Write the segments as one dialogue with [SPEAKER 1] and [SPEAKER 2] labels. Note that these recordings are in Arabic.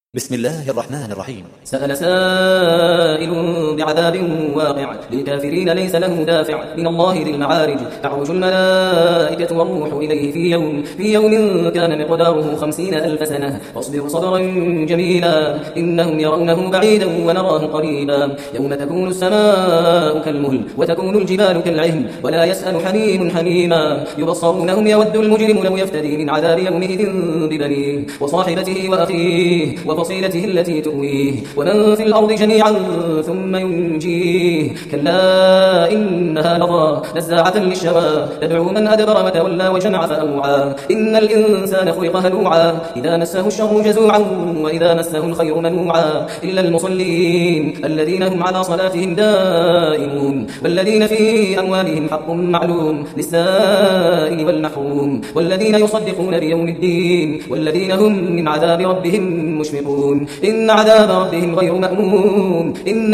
[SPEAKER 1] بسم الله الرحمن الرحيم.
[SPEAKER 2] سأل سائل بعذاب واقع للكافرين ليس له دافع من الله ذي المعارج. تعرج الملائكة والروح إليه في يوم كان مقداره 50,000 سنة فاصبر صبرا جميلا إنهم يرونه بعيدا ونراه قريبا. يوم تكون السماء كالمهل وتكون الجبال كالعهن ولا يسأل حميم حميما. يبصرونهم يود المجرم لو يفتدي من عذاب يومئذ ببنيه وصاحبته وأخيه وفصيلته التي تؤويه ومن في الأرض جميعا ثم ينجيه. كلا إنها لظى نزاعة للشوى تدعو من أدبر وتولى وجمع فأوعى. إن الإنسان خلق هلوعا إذا مسه الشر جزوعا وإذا مسه الخير منوعا إلا المصلين الذين هم على صلاتهم دائمون والذين في أموالهم حق معلوم للسائل والمحروم والذين يصدقون بيوم الدين والذين هم من عذاب ربهم مشفقون. إن عذاب ربهم غير مأمون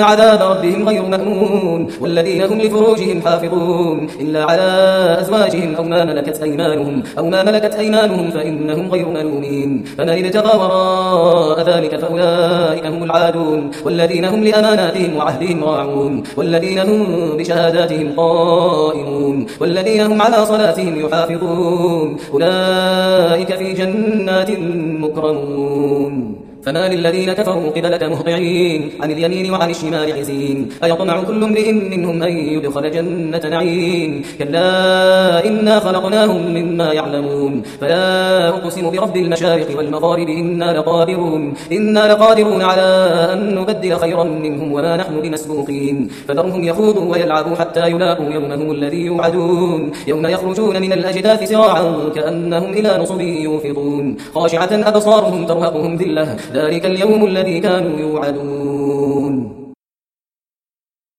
[SPEAKER 2] والذين هم لفروجهم حافظون إلا على أزواجهم أو ما ملكت أيمانهم فإنهم غير ملومين. فمن ابتغى وراء ذلك فأولئك هم العادون والذين هم لأماناتهم وعهدهم راعون والذين هم بشهاداتهم قائمون والذين هم على صلاتهم يحافظون أولئك في جنات مكرمون. فما للذين كفروا قبلك مهطعين عن اليمين وعن الشمال عزين. أيطمع كل امرئ منهم أن يدخل جنة نعيم كلا إنا خلقناهم مما يعلمون. فلا أقسم برب المشارق والمغارب إنا لقادرون على أن نبدل خيرا منهم وما نحن بمسبوقين. فذرهم يخوضوا ويلعبوا حتى يلاقوا يومهم الذي يوعدون يوم يخرجون من الأجداث سراعا كأنهم إلى نصب يوفضون خاشعة أبصارهم ترهقهم ذلة ذلك اليوم الذي كانوا يوعدون.